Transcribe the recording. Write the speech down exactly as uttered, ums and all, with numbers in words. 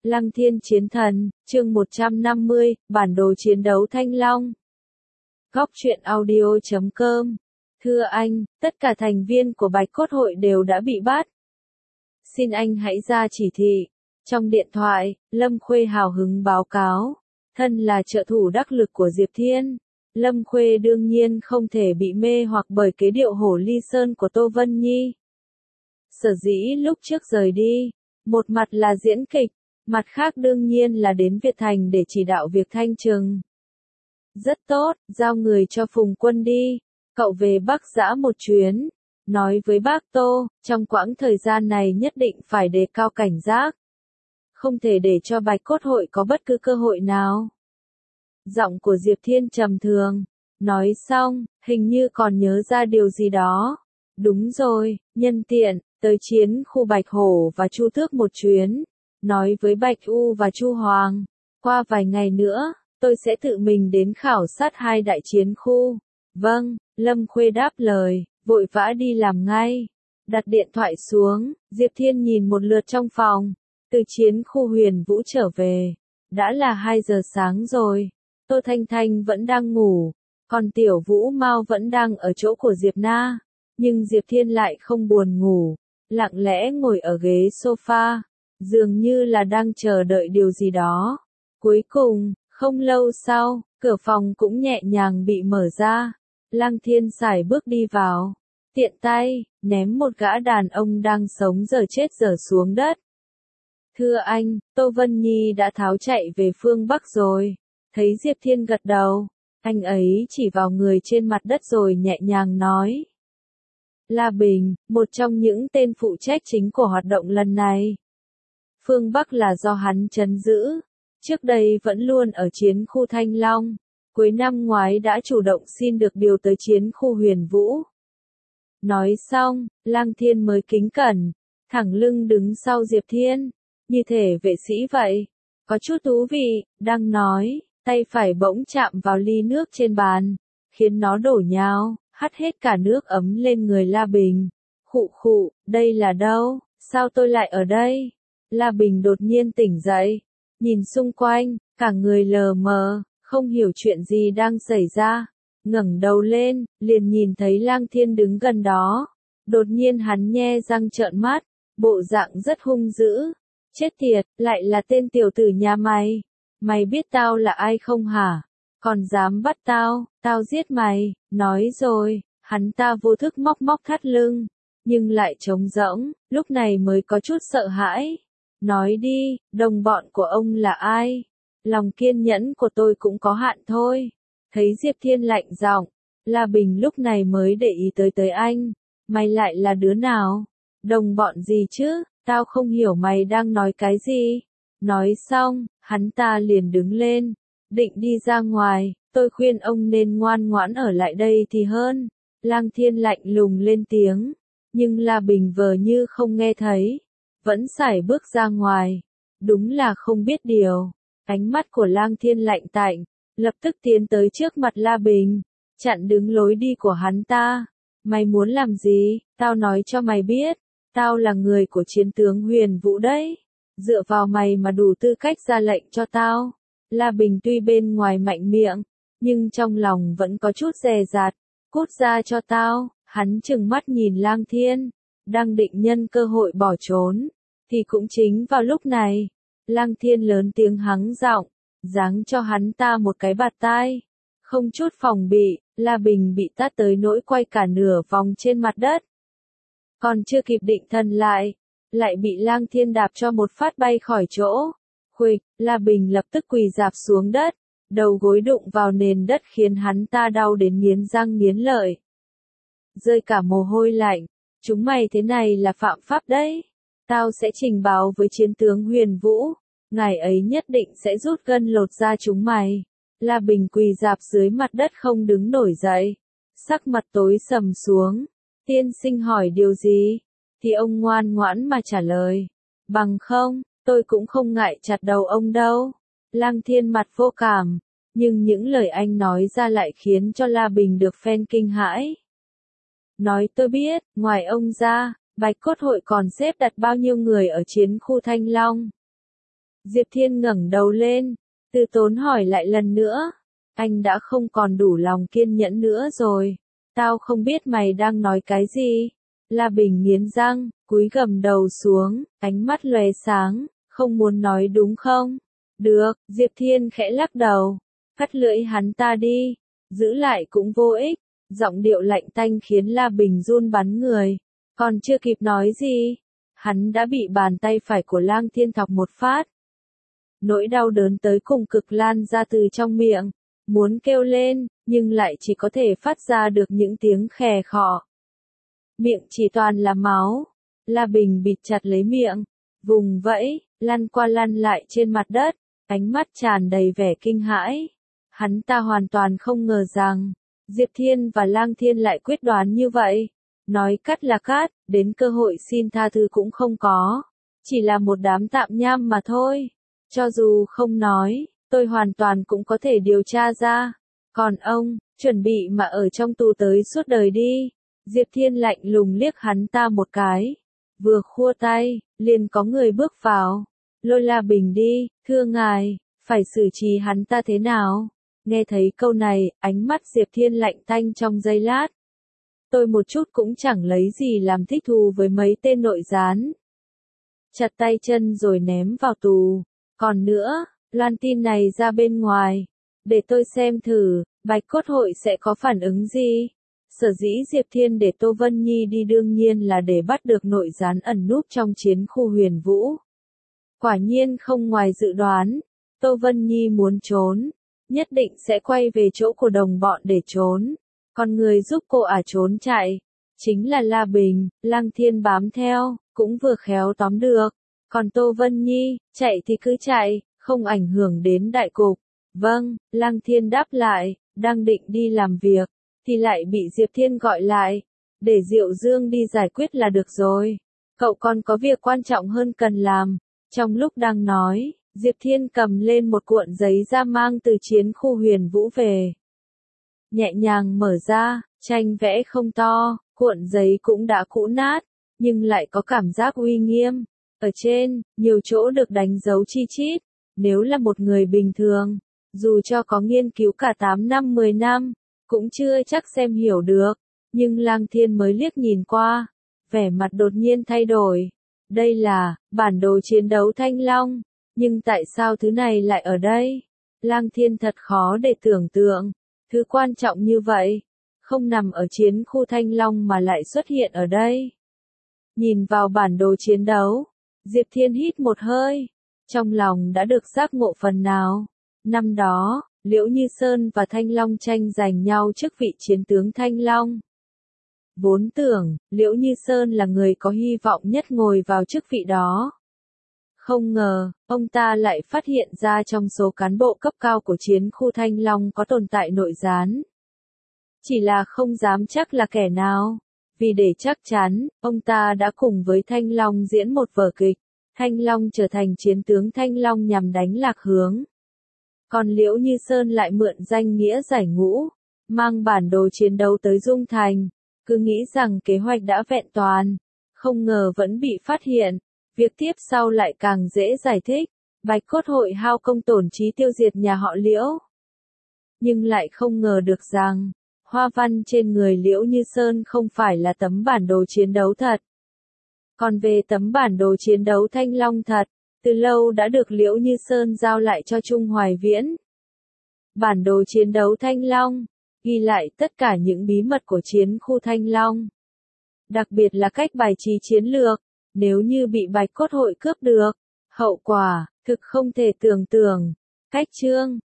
Lăng Thiên Chiến Thần, chương một trăm năm mươi, bản đồ chiến đấu Thanh Long. Góc truyện audio chấm com. Thưa anh, tất cả thành viên của Bạch Cốt Hội đều đã bị bắt. Xin anh hãy ra chỉ thị. Trong điện thoại, Lâm Khuê hào hứng báo cáo. Thân là trợ thủ đắc lực của Diệp Thiên. Lâm Khuê đương nhiên không thể bị mê hoặc bởi kế điệu hổ ly sơn của Tô Vân Nhi. Sở dĩ lúc trước rời đi, một mặt là diễn kịch, mặt khác đương nhiên là đến Việt Thành để chỉ đạo việc thanh trừng. Rất tốt, giao người cho Phùng Quân đi, cậu về Bắc Giã một chuyến, nói với bác Tô, trong quãng thời gian này nhất định phải đề cao cảnh giác. Không thể để cho Bạch Cốt Hội có bất cứ cơ hội nào. Giọng của Diệp Thiên trầm thường, nói xong, hình như còn nhớ ra điều gì đó. Đúng rồi, nhân tiện, tới chiến khu Bạch Hổ và Chu Tước một chuyến. Nói với Bạch U và Chu Hoàng, qua vài ngày nữa, tôi sẽ tự mình đến khảo sát hai đại chiến khu. Vâng, Lâm Khuê đáp lời, vội vã đi làm ngay. Đặt điện thoại xuống, Diệp Thiên nhìn một lượt trong phòng. Từ chiến khu Huyền Vũ trở về, đã là hai giờ sáng rồi. Tô Thanh Thanh vẫn đang ngủ, còn Tiểu Vũ Mao vẫn đang ở chỗ của Diệp Na. Nhưng Diệp Thiên lại không buồn ngủ, lặng lẽ ngồi ở ghế sofa. Dường như là đang chờ đợi điều gì đó. Cuối cùng, không lâu sau, cửa phòng cũng nhẹ nhàng bị mở ra. Lăng Thiên sải bước đi vào. Tiện tay, ném một gã đàn ông đang sống giờ chết giờ xuống đất. Thưa anh, Tô Vân Nhi đã tháo chạy về phương Bắc rồi. Thấy Diệp Thiên gật đầu, anh ấy chỉ vào người trên mặt đất rồi nhẹ nhàng nói. La Bình, một trong những tên phụ trách chính của hoạt động lần này. Phương Bắc là do hắn trấn giữ, trước đây vẫn luôn ở chiến khu Thanh Long, cuối năm ngoái đã chủ động xin được điều tới chiến khu Huyền Vũ. Nói xong, Lăng Thiên mới kính cẩn, thẳng lưng đứng sau Diệp Thiên, như thể vệ sĩ vậy, có chút thú vị, đang nói, tay phải bỗng chạm vào ly nước trên bàn, khiến nó đổ nhào, hắt hết cả nước ấm lên người La Bình. Khụ khụ, đây là đâu, sao tôi lại ở đây? La Bình đột nhiên tỉnh dậy, nhìn xung quanh, cả người lờ mờ, không hiểu chuyện gì đang xảy ra. Ngẩng đầu lên, liền nhìn thấy Lang Thiên đứng gần đó. Đột nhiên hắn nhe răng trợn mắt, bộ dạng rất hung dữ. Chết tiệt, lại là tên tiểu tử nhà mày. Mày biết tao là ai không hả? Còn dám bắt tao, tao giết mày. Nói rồi, hắn ta vô thức móc móc thắt lưng, nhưng lại trống rỗng, lúc này mới có chút sợ hãi. Nói đi, đồng bọn của ông là ai? Lòng kiên nhẫn của tôi cũng có hạn thôi. Thấy Diệp Thiên lạnh giọng, La Bình lúc này mới để ý tới tới anh. Mày lại là đứa nào? Đồng bọn gì chứ? Tao không hiểu mày đang nói cái gì. Nói xong, hắn ta liền đứng lên, định đi ra ngoài. Tôi khuyên ông nên ngoan ngoãn ở lại đây thì hơn. Lang Thiên lạnh lùng lên tiếng, nhưng La Bình vờ như không nghe thấy. Vẫn sải bước ra ngoài. Đúng là không biết điều. Ánh mắt của Lang Thiên lạnh tạnh, lập tức tiến tới trước mặt La Bình, chặn đứng lối đi của hắn ta. Mày muốn làm gì? Tao nói cho mày biết, tao là người của chiến tướng Huyền Vũ đấy. Dựa vào mày mà đủ tư cách ra lệnh cho tao. La Bình tuy bên ngoài mạnh miệng, nhưng trong lòng vẫn có chút dè dặt. Cút ra cho tao. Hắn trừng mắt nhìn Lang Thiên, đang định nhân cơ hội bỏ trốn. Thì cũng chính vào lúc này, Lang Thiên lớn tiếng hắng giọng, giáng cho hắn ta một cái bạt tai. Không chút phòng bị, La Bình bị tát tới nỗi quay cả nửa vòng trên mặt đất. Còn chưa kịp định thần lại, lại bị Lang Thiên đạp cho một phát bay khỏi chỗ. Khuỵch, La Bình lập tức quỳ rạp xuống đất, đầu gối đụng vào nền đất khiến hắn ta đau đến nghiến răng nghiến lợi. Rơi cả mồ hôi lạnh, chúng mày thế này là phạm pháp đấy. Tao sẽ trình báo với chiến tướng Huyền Vũ, ngài ấy nhất định sẽ rút gân lột da chúng mày. La Bình quỳ rạp dưới mặt đất không đứng nổi dậy, sắc mặt tối sầm xuống. Tiên sinh hỏi điều gì? Thì ông ngoan ngoãn mà trả lời. Bằng không, tôi cũng không ngại chặt đầu ông đâu. Lang Thiên mặt vô cảm, nhưng những lời anh nói ra lại khiến cho La Bình được phen kinh hãi. Nói tôi biết, ngoài ông ra, Bạch Cốt Hội còn xếp đặt bao nhiêu người ở chiến khu Thanh Long? Diệp Thiên ngẩng đầu lên, từ tốn hỏi lại lần nữa. Anh đã không còn đủ lòng kiên nhẫn nữa rồi. Tao không biết mày đang nói cái gì. La Bình nghiến răng, cúi gằm đầu xuống, ánh mắt lóe sáng, không muốn nói đúng không? Được, Diệp Thiên khẽ lắc đầu, cắt lưỡi hắn ta đi, giữ lại cũng vô ích. Giọng điệu lạnh tanh khiến La Bình run bắn người, còn chưa kịp nói gì, hắn đã bị bàn tay phải của Lang Thiên thọc một phát. Nỗi đau đớn tới cùng cực lan ra từ trong miệng, muốn kêu lên, nhưng lại chỉ có thể phát ra được những tiếng khè khọ. Miệng chỉ toàn là máu, La Bình bịt chặt lấy miệng, vùng vẫy, lăn qua lăn lại trên mặt đất, ánh mắt tràn đầy vẻ kinh hãi. Hắn ta hoàn toàn không ngờ rằng, Diệp Thiên và Lang Thiên lại quyết đoán như vậy. Nói cắt là cắt, đến cơ hội xin tha thứ cũng không có. Chỉ là một đám tạm nham mà thôi. Cho dù không nói, tôi hoàn toàn cũng có thể điều tra ra. Còn ông, chuẩn bị mà ở trong tù tới suốt đời đi. Diệp Thiên lạnh lùng liếc hắn ta một cái. Vừa khua tay, liền có người bước vào. Lôi La Bình đi, thưa ngài, phải xử trí hắn ta thế nào? Nghe thấy câu này, ánh mắt Diệp Thiên lạnh tanh trong giây lát. Tôi một chút cũng chẳng lấy gì làm thích thú với mấy tên nội gián. Chặt tay chân rồi ném vào tù. Còn nữa, loan tin này ra bên ngoài. Để tôi xem thử, Bạch Cốt Hội sẽ có phản ứng gì. Sở dĩ Diệp Thiên để Tô Vân Nhi đi đương nhiên là để bắt được nội gián ẩn núp trong chiến khu Huyền Vũ. Quả nhiên không ngoài dự đoán, Tô Vân Nhi muốn trốn, nhất định sẽ quay về chỗ của đồng bọn để trốn. Còn người giúp cô ả trốn chạy, chính là La Bình. Lang Thiên bám theo, cũng vừa khéo tóm được. Còn Tô Vân Nhi, chạy thì cứ chạy, không ảnh hưởng đến đại cục. Vâng, Lang Thiên đáp lại, đang định đi làm việc, thì lại bị Diệp Thiên gọi lại. Để Diệu Dương đi giải quyết là được rồi. Cậu còn có việc quan trọng hơn cần làm. Trong lúc đang nói, Diệp Thiên cầm lên một cuộn giấy da mang từ chiến khu Huyền Vũ về. Nhẹ nhàng mở ra, tranh vẽ không to, cuộn giấy cũng đã cũ nát, nhưng lại có cảm giác uy nghiêm. Ở trên, nhiều chỗ được đánh dấu chi chít. Nếu là một người bình thường, dù cho có nghiên cứu cả tám năm mười năm, cũng chưa chắc xem hiểu được. Nhưng Lang Thiên mới liếc nhìn qua, vẻ mặt đột nhiên thay đổi. Đây là bản đồ chiến đấu Thanh Long, nhưng tại sao thứ này lại ở đây? Lang Thiên thật khó để tưởng tượng, thứ quan trọng như vậy, không nằm ở chiến khu Thanh Long mà lại xuất hiện ở đây. Nhìn vào bản đồ chiến đấu, Diệp Thiên hít một hơi, trong lòng đã được giác ngộ phần nào. Năm đó, Liễu Như Sơn và Thanh Long tranh giành nhau chức vị chiến tướng Thanh Long. Vốn tưởng, Liễu Như Sơn là người có hy vọng nhất ngồi vào chức vị đó. Không ngờ, ông ta lại phát hiện ra trong số cán bộ cấp cao của chiến khu Thanh Long có tồn tại nội gián. Chỉ là không dám chắc là kẻ nào. Vì để chắc chắn, ông ta đã cùng với Thanh Long diễn một vở kịch. Thanh Long trở thành chiến tướng Thanh Long nhằm đánh lạc hướng. Còn Liễu Như Sơn lại mượn danh nghĩa giải ngũ, mang bản đồ chiến đấu tới Dung Thành. Cứ nghĩ rằng kế hoạch đã vẹn toàn, không ngờ vẫn bị phát hiện. Việc tiếp sau lại càng dễ giải thích. Bạch Cốt Hội hao công tổn trí tiêu diệt nhà họ Liễu. Nhưng lại không ngờ được rằng, hoa văn trên người Liễu Như Sơn không phải là tấm bản đồ chiến đấu thật. Còn về tấm bản đồ chiến đấu Thanh Long thật, từ lâu đã được Liễu Như Sơn giao lại cho Trung Hoài Viễn. Bản đồ chiến đấu Thanh Long ghi lại tất cả những bí mật của chiến khu Thanh Long. Đặc biệt là cách bài trí chiến lược, nếu như bị Bạch Cốt Hội cướp được, hậu quả thực không thể tưởng tượng. Cách chương